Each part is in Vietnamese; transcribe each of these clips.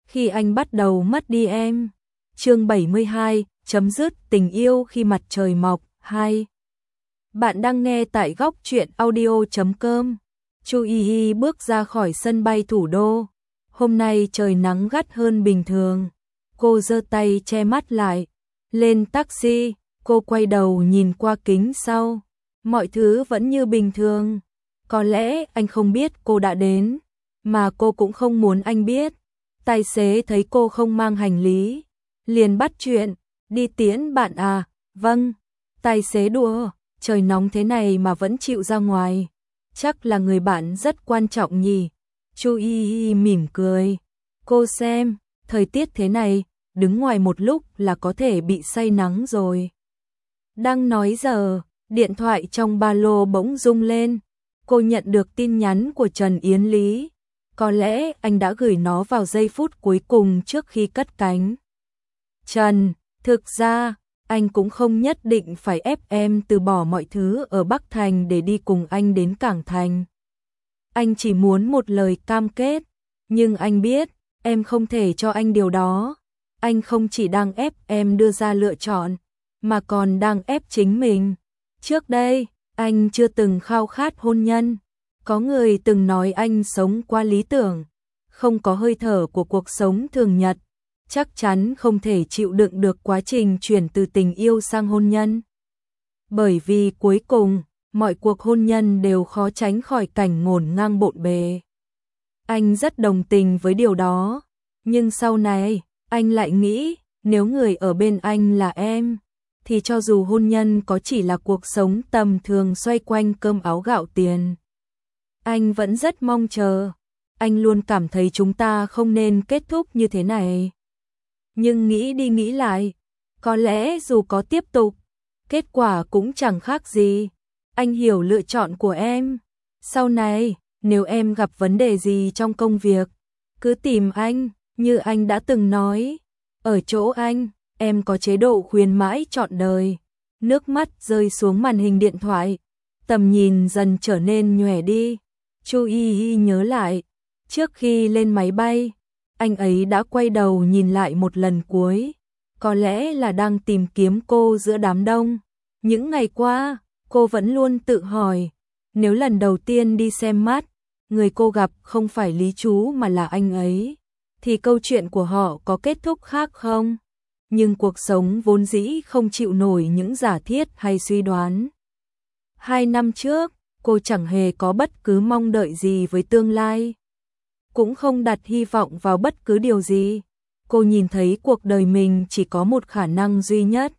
khi anh bắt đầu mất đi em. Chương 72, chấm dứt tình yêu khi mặt trời mọc 2. Bạn đang nghe tại góc truyện audio.com. Chu Y Y bước ra khỏi sân bay thủ đô. Hôm nay trời nắng gắt hơn bình thường. Cô giơ tay che mắt lại. Lên taxi, cô quay đầu nhìn qua kính sau. Mọi thứ vẫn như bình thường. Có lẽ anh không biết cô đã đến, mà cô cũng không muốn anh biết. Tài xế thấy cô không mang hành lý, liền bắt chuyện, đi tiễn bạn à? Vâng. Tài xế đùa, trời nóng thế này mà vẫn chịu ra ngoài. Chắc là người bạn rất quan trọng nhỉ? Chu Y Y mỉm cười. Cô xem, thời tiết thế này, đứng ngoài một lúc là có thể bị say nắng rồi. Đang nói giờ, điện thoại trong ba lô bỗng rung lên. Cô nhận được tin nhắn của Trần Yến Lý. Có lẽ anh đã gửi nó vào giây phút cuối cùng trước khi cất cánh. Trần, thực ra, anh cũng không nhất định phải ép em từ bỏ mọi thứ ở Bắc Thành để đi cùng anh đến Cảng Thành. Anh chỉ muốn một lời cam kết, nhưng anh biết, em không thể cho anh điều đó. Anh không chỉ đang ép em đưa ra lựa chọn, mà còn đang ép chính mình. Trước đây, anh chưa từng khao khát hôn nhân. Có người từng nói anh sống qua lý tưởng, không có hơi thở của cuộc sống thường nhật, chắc chắn không thể chịu đựng được quá trình chuyển từ tình yêu sang hôn nhân. Bởi vì cuối cùng, mọi cuộc hôn nhân đều khó tránh khỏi cảnh ngổn ngang bộn bề. Anh rất đồng tình với điều đó, nhưng sau này, anh lại nghĩ, nếu người ở bên anh là em, thì cho dù hôn nhân có chỉ là cuộc sống tầm thường xoay quanh cơm áo gạo tiền, anh vẫn rất mong chờ. Anh luôn cảm thấy chúng ta không nên kết thúc như thế này. Nhưng nghĩ đi nghĩ lại, có lẽ dù có tiếp tục, kết quả cũng chẳng khác gì. Anh hiểu lựa chọn của em. Sau này, nếu em gặp vấn đề gì trong công việc, cứ tìm anh, như anh đã từng nói. Ở chỗ anh, em có chế độ khuyến mãi trọn đời. Nước mắt rơi xuống màn hình điện thoại, tầm nhìn dần trở nên nhòe đi. Chu Y Y nhớ lại, trước khi lên máy bay, anh ấy đã quay đầu nhìn lại một lần cuối, có lẽ là đang tìm kiếm cô giữa đám đông. Những ngày qua, cô vẫn luôn tự hỏi, nếu lần đầu tiên đi xem mắt, người cô gặp không phải Lý Chú mà là anh ấy, thì câu chuyện của họ có kết thúc khác không? Nhưng cuộc sống vốn dĩ không chịu nổi những giả thiết hay suy đoán. 2 năm trước, cô chẳng hề có bất cứ mong đợi gì với tương lai, cũng không đặt hy vọng vào bất cứ điều gì. Cô nhìn thấy cuộc đời mình chỉ có một khả năng duy nhất.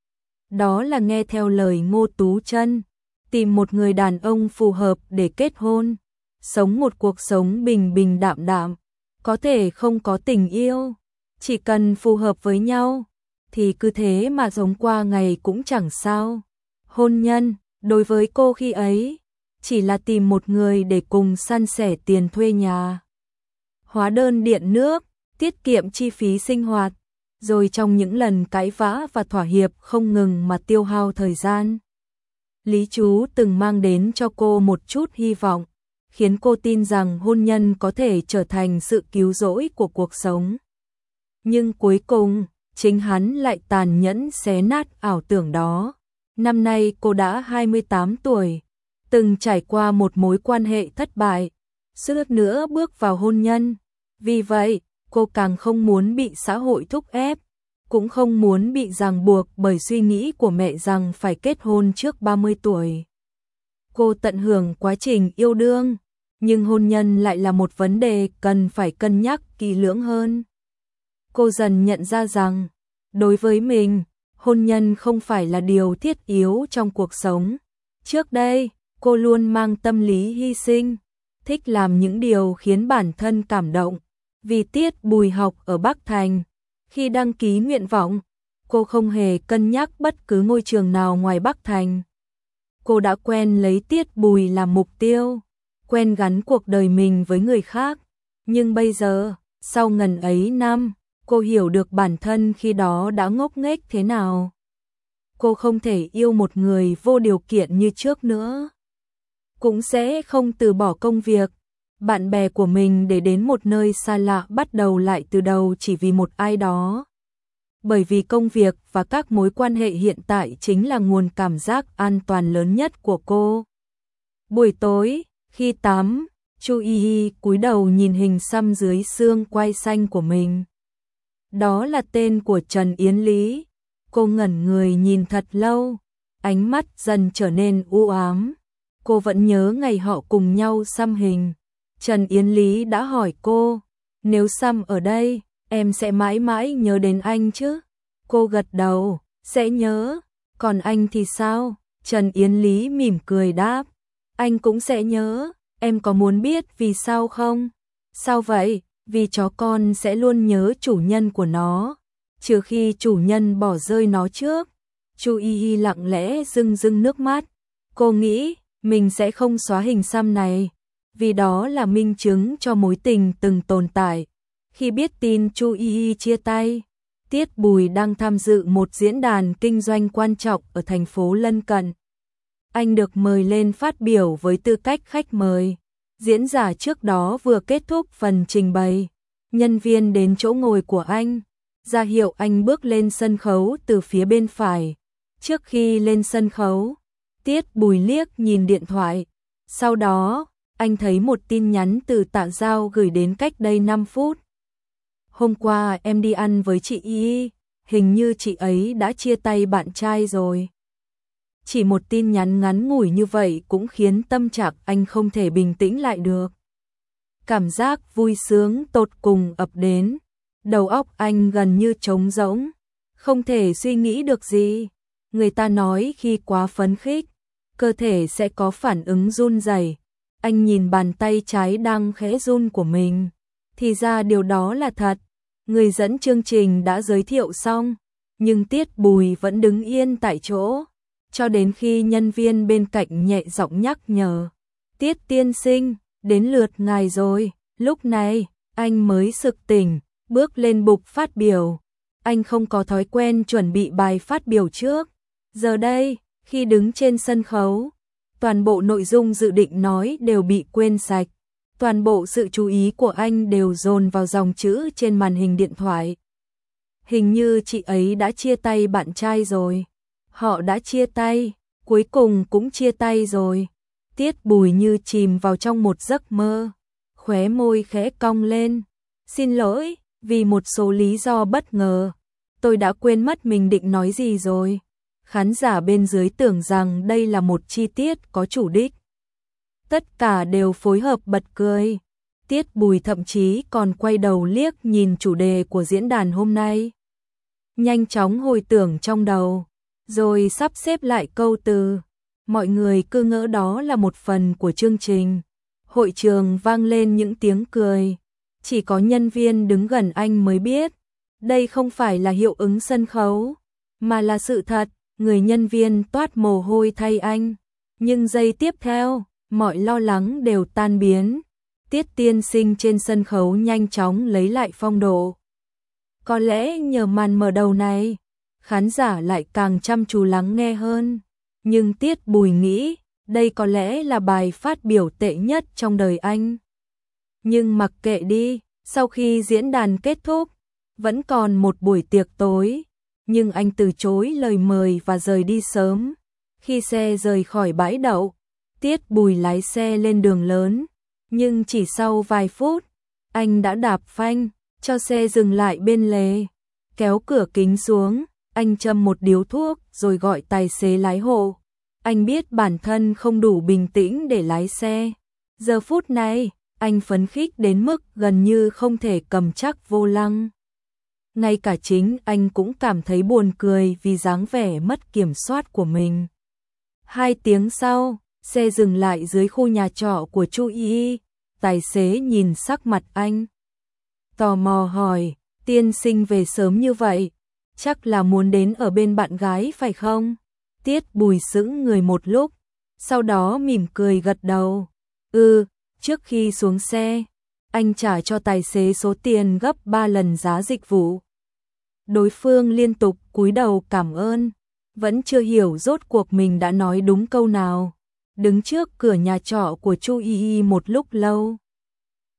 Đó là nghe theo lời Ngô Tú Chân, tìm một người đàn ông phù hợp để kết hôn, sống một cuộc sống bình bình đạm đạm, có thể không có tình yêu, chỉ cần phù hợp với nhau, thì cứ thế mà sống qua ngày cũng chẳng sao. Hôn nhân, đối với cô khi ấy, chỉ là tìm một người để cùng san sẻ tiền thuê nhà, hóa đơn điện nước, tiết kiệm chi phí sinh hoạt, rồi trong những lần cãi vã và thỏa hiệp không ngừng mà tiêu hao thời gian. Lý Chú từng mang đến cho cô một chút hy vọng, khiến cô tin rằng hôn nhân có thể trở thành sự cứu rỗi của cuộc sống. Nhưng cuối cùng, chính hắn lại tàn nhẫn xé nát ảo tưởng đó. Năm nay cô đã 28 tuổi, từng trải qua một mối quan hệ thất bại, suýt nữa bước vào hôn nhân. Vì vậy, cô càng không muốn bị xã hội thúc ép, cũng không muốn bị ràng buộc bởi suy nghĩ của mẹ rằng phải kết hôn trước 30 tuổi. Cô tận hưởng quá trình yêu đương, nhưng hôn nhân lại là một vấn đề cần phải cân nhắc kỹ lưỡng hơn. Cô dần nhận ra rằng, đối với mình, hôn nhân không phải là điều thiết yếu trong cuộc sống. Trước đây, cô luôn mang tâm lý hy sinh, thích làm những điều khiến bản thân cảm động. Vì Tiết Bùi học ở Bắc Thành, khi đăng ký nguyện vọng, cô không hề cân nhắc bất cứ ngôi trường nào ngoài Bắc Thành. Cô đã quen lấy Tiết Bùi làm mục tiêu, quen gắn cuộc đời mình với người khác. Nhưng bây giờ, sau ngần ấy năm, cô hiểu được bản thân khi đó đã ngốc nghếch thế nào. Cô không thể yêu một người vô điều kiện như trước nữa, cũng sẽ không từ bỏ công việc, bạn bè của mình để đến một nơi xa lạ bắt đầu lại từ đầu chỉ vì một ai đó. Bởi vì công việc và các mối quan hệ hiện tại chính là nguồn cảm giác an toàn lớn nhất của cô. Buổi tối, khi tắm, Chu Y cúi đầu nhìn hình xăm dưới xương quai xanh của mình. Đó là tên của Trần Yến Lý. Cô ngẩn người nhìn thật lâu, ánh mắt dần trở nên u ám. Cô vẫn nhớ ngày họ cùng nhau xăm hình. Trần Yến Lý đã hỏi cô, nếu xăm ở đây, em sẽ mãi mãi nhớ đến anh chứ? Cô gật đầu, sẽ nhớ. Còn anh thì sao? Trần Yến Lý mỉm cười đáp, anh cũng sẽ nhớ. Em có muốn biết vì sao không? Sao vậy? Vì chó con sẽ luôn nhớ chủ nhân của nó, trừ khi chủ nhân bỏ rơi nó trước. Chu Y lặng lẽ rưng rưng nước mắt. Cô nghĩ mình sẽ không xóa hình xăm này, vì đó là minh chứng cho mối tình từng tồn tại. Khi biết tin Chu Y chia tay, Tiết Bùi đang tham dự một diễn đàn kinh doanh quan trọng ở thành phố lân cận. Anh được mời lên phát biểu với tư cách khách mời. Diễn giả trước đó vừa kết thúc phần trình bày. Nhân viên đến chỗ ngồi của anh, ra hiệu anh bước lên sân khấu từ phía bên phải. Trước khi lên sân khấu, Tiết Bùi liếc nhìn điện thoại. Sau đó, anh thấy một tin nhắn từ Tạ Giao gửi đến cách đây 5 phút. Hôm qua em đi ăn với chị Y, hình như chị ấy đã chia tay bạn trai rồi. Chỉ một tin nhắn ngắn ngủi như vậy cũng khiến tâm trạng anh không thể bình tĩnh lại được. Cảm giác vui sướng tột cùng ập đến, đầu óc anh gần như trống rỗng, không thể suy nghĩ được gì. Người ta nói khi quá phấn khích, cơ thể sẽ có phản ứng run rẩy. Anh nhìn bàn tay trái đang khẽ run của mình, thì ra điều đó là thật. Người dẫn chương trình đã giới thiệu xong, nhưng Tiết Bùi vẫn đứng yên tại chỗ, cho đến khi nhân viên bên cạnh nhẹ giọng nhắc nhở. Tiết tiên sinh, đến lượt ngài rồi. Lúc này, anh mới sực tỉnh, bước lên bục phát biểu. Anh không có thói quen chuẩn bị bài phát biểu trước. Giờ đây, khi đứng trên sân khấu, toàn bộ nội dung dự định nói đều bị quên sạch. Toàn bộ sự chú ý của anh đều dồn vào dòng chữ trên màn hình điện thoại. Hình như chị ấy đã chia tay bạn trai rồi. Họ đã chia tay, cuối cùng cũng chia tay rồi. Tiết Bùi như chìm vào trong một giấc mơ, khóe môi khẽ cong lên. Xin lỗi, vì một số lý do bất ngờ, tôi đã quên mất mình định nói gì rồi. Khán giả bên dưới tưởng rằng đây là một chi tiết có chủ đích. Tất cả đều phối hợp bật cười. Tiết Bùi thậm chí còn quay đầu liếc nhìn chủ đề của diễn đàn hôm nay. Nhanh chóng hồi tưởng trong đầu, rồi sắp xếp lại câu từ. Mọi người cứ ngỡ đó là một phần của chương trình. Hội trường vang lên những tiếng cười. Chỉ có nhân viên đứng gần anh mới biết. Đây không phải là hiệu ứng sân khấu, mà là sự thật. Người nhân viên toát mồ hôi thay anh. Nhưng giây tiếp theo, mọi lo lắng đều tan biến. Tiết tiên sinh trên sân khấu nhanh chóng lấy lại phong độ. Có lẽ nhờ màn mở đầu này, khán giả lại càng chăm chú lắng nghe hơn. Nhưng Tiết Bùi nghĩ, đây có lẽ là bài phát biểu tệ nhất trong đời anh. Nhưng mặc kệ đi, sau khi diễn đàn kết thúc, vẫn còn một buổi tiệc tối. Nhưng anh từ chối lời mời và rời đi sớm. Khi xe rời khỏi bãi đậu, Tiết Bùi lái xe lên đường lớn. Nhưng chỉ sau vài phút, anh đã đạp phanh, cho xe dừng lại bên lề. Kéo cửa kính xuống, anh châm một điếu thuốc rồi gọi tài xế lái hộ. Anh biết bản thân không đủ bình tĩnh để lái xe. Giờ phút này, anh phấn khích đến mức gần như không thể cầm chắc vô lăng. Ngay cả chính anh cũng cảm thấy buồn cười vì dáng vẻ mất kiểm soát của mình. 2 tiếng sau, xe dừng lại dưới khu nhà trọ của Chu Y. Tài xế nhìn sắc mặt anh, tò mò hỏi, tiên sinh về sớm như vậy, chắc là muốn đến ở bên bạn gái phải không? Tiết Bùi sững người một lúc, sau đó mỉm cười gật đầu. Trước khi xuống xe, anh trả cho tài xế số tiền gấp 3 lần giá dịch vụ. Đối phương liên tục cúi đầu cảm ơn, vẫn chưa hiểu rốt cuộc mình đã nói đúng câu nào. Đứng trước cửa nhà trọ của Chu Y một lúc lâu,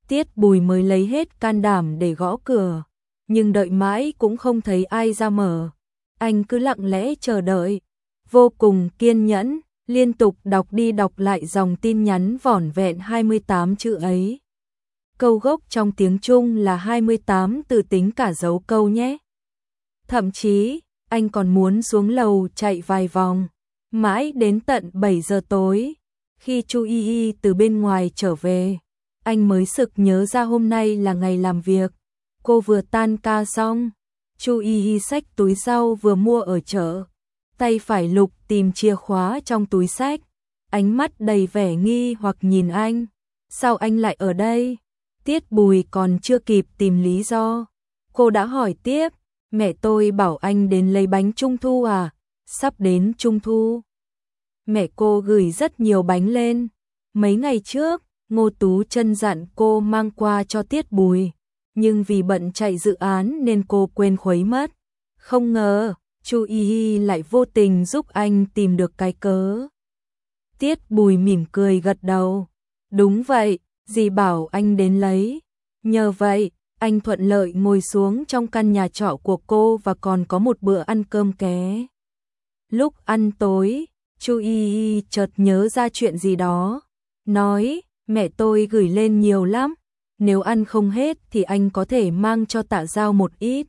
Tiết Bùi mới lấy hết can đảm để gõ cửa, nhưng đợi mãi cũng không thấy ai ra mở. Anh cứ lặng lẽ chờ đợi, vô cùng kiên nhẫn, liên tục đọc đi đọc lại dòng tin nhắn vỏn vẹn 28 chữ ấy. Câu gốc trong tiếng Trung là 28 từ tính cả dấu câu nhé. Thậm chí, anh còn muốn xuống lầu chạy vài vòng, mãi đến tận 7 giờ tối, khi Chu Y Y từ bên ngoài trở về, anh mới sực nhớ ra hôm nay là ngày làm việc. Cô vừa tan ca xong, Chu Y Y xách túi rau vừa mua ở chợ, tay phải lục tìm chìa khóa trong túi xách, ánh mắt đầy vẻ nghi hoặc nhìn anh. Sao anh lại ở đây? Tiết Bùi còn chưa kịp tìm lý do, cô đã hỏi tiếp, mẹ tôi bảo anh đến lấy bánh trung thu à? Sắp đến trung thu. Mẹ cô gửi rất nhiều bánh lên. Mấy ngày trước, Ngô Tú Chân dặn cô mang qua cho Tiết Bùi, nhưng vì bận chạy dự án nên cô quên khuấy mất. Không ngờ, Chu Y Y lại vô tình giúp anh tìm được cái cớ. Tiết Bùi mỉm cười gật đầu. Đúng vậy, dì bảo anh đến lấy. Nhờ vậy, anh thuận lợi ngồi xuống trong căn nhà trọ của cô và còn có một bữa ăn cơm ké. Lúc ăn tối, Chu Y Y chợt nhớ ra chuyện gì đó, nói, mẹ tôi gửi lên nhiều lắm, nếu ăn không hết thì anh có thể mang cho Tạ Giao một ít.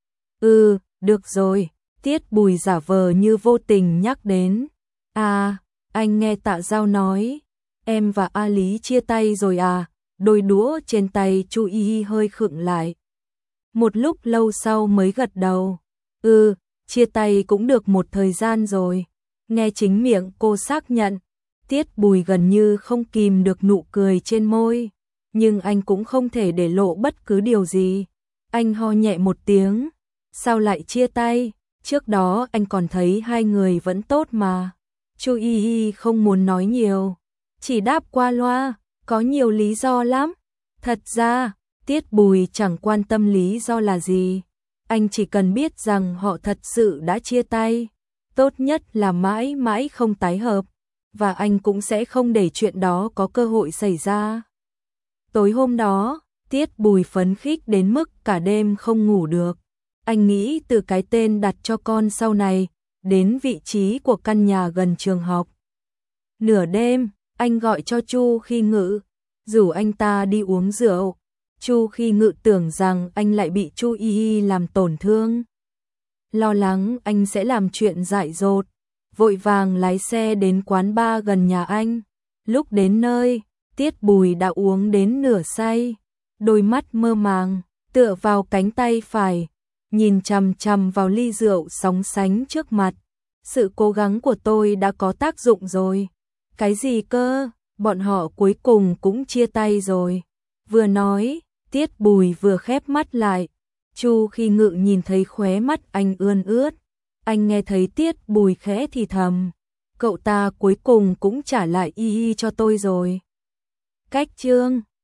Được rồi, Tiết Bùi giả vờ như vô tình nhắc đến. À, anh nghe Tạ Giao nói, em và A Lý chia tay rồi à? Đôi đũa trên tay Chu Y Y hơi khựng lại. Một lúc lâu sau mới gật đầu. Chia tay cũng được một thời gian rồi. Nghe chính miệng cô xác nhận, Tiết Bùi gần như không kìm được nụ cười trên môi, nhưng anh cũng không thể để lộ bất cứ điều gì. Anh ho nhẹ một tiếng, sao lại chia tay? Trước đó anh còn thấy hai người vẫn tốt mà. Chu Y Y không muốn nói nhiều, chỉ đáp qua loa, có nhiều lý do lắm. Thật ra, Tiết Bùi chẳng quan tâm lý do là gì, anh chỉ cần biết rằng họ thật sự đã chia tay, tốt nhất là mãi mãi không tái hợp, và anh cũng sẽ không để chuyện đó có cơ hội xảy ra. Tối hôm đó, Tiết Bùi phấn khích đến mức cả đêm không ngủ được. Anh nghĩ từ cái tên đặt cho con sau này, đến vị trí của căn nhà gần trường học. Nửa đêm, anh gọi cho Chu Khi Ngự, rủ anh ta đi uống rượu. Chu Khi Ngự tưởng rằng anh lại bị Chu Y Y làm tổn thương. Lo lắng anh sẽ làm chuyện dại dột, vội vàng lái xe đến quán bar gần nhà anh. Lúc đến nơi, Tiết Bùi đã uống đến nửa say, đôi mắt mơ màng, tựa vào cánh tay phải, nhìn chằm chằm vào ly rượu sóng sánh trước mặt. Sự cố gắng của tôi đã có tác dụng rồi. Cái gì cơ? Bọn họ cuối cùng cũng chia tay rồi. Vừa nói, Tiết Bùi vừa khép mắt lại. Chu Khi Ngự nhìn thấy khóe mắt anh ươn ướt. Anh nghe thấy Tiết Bùi khẽ thì thầm, cậu ta cuối cùng cũng trả lại Y Y cho tôi rồi. Cách chương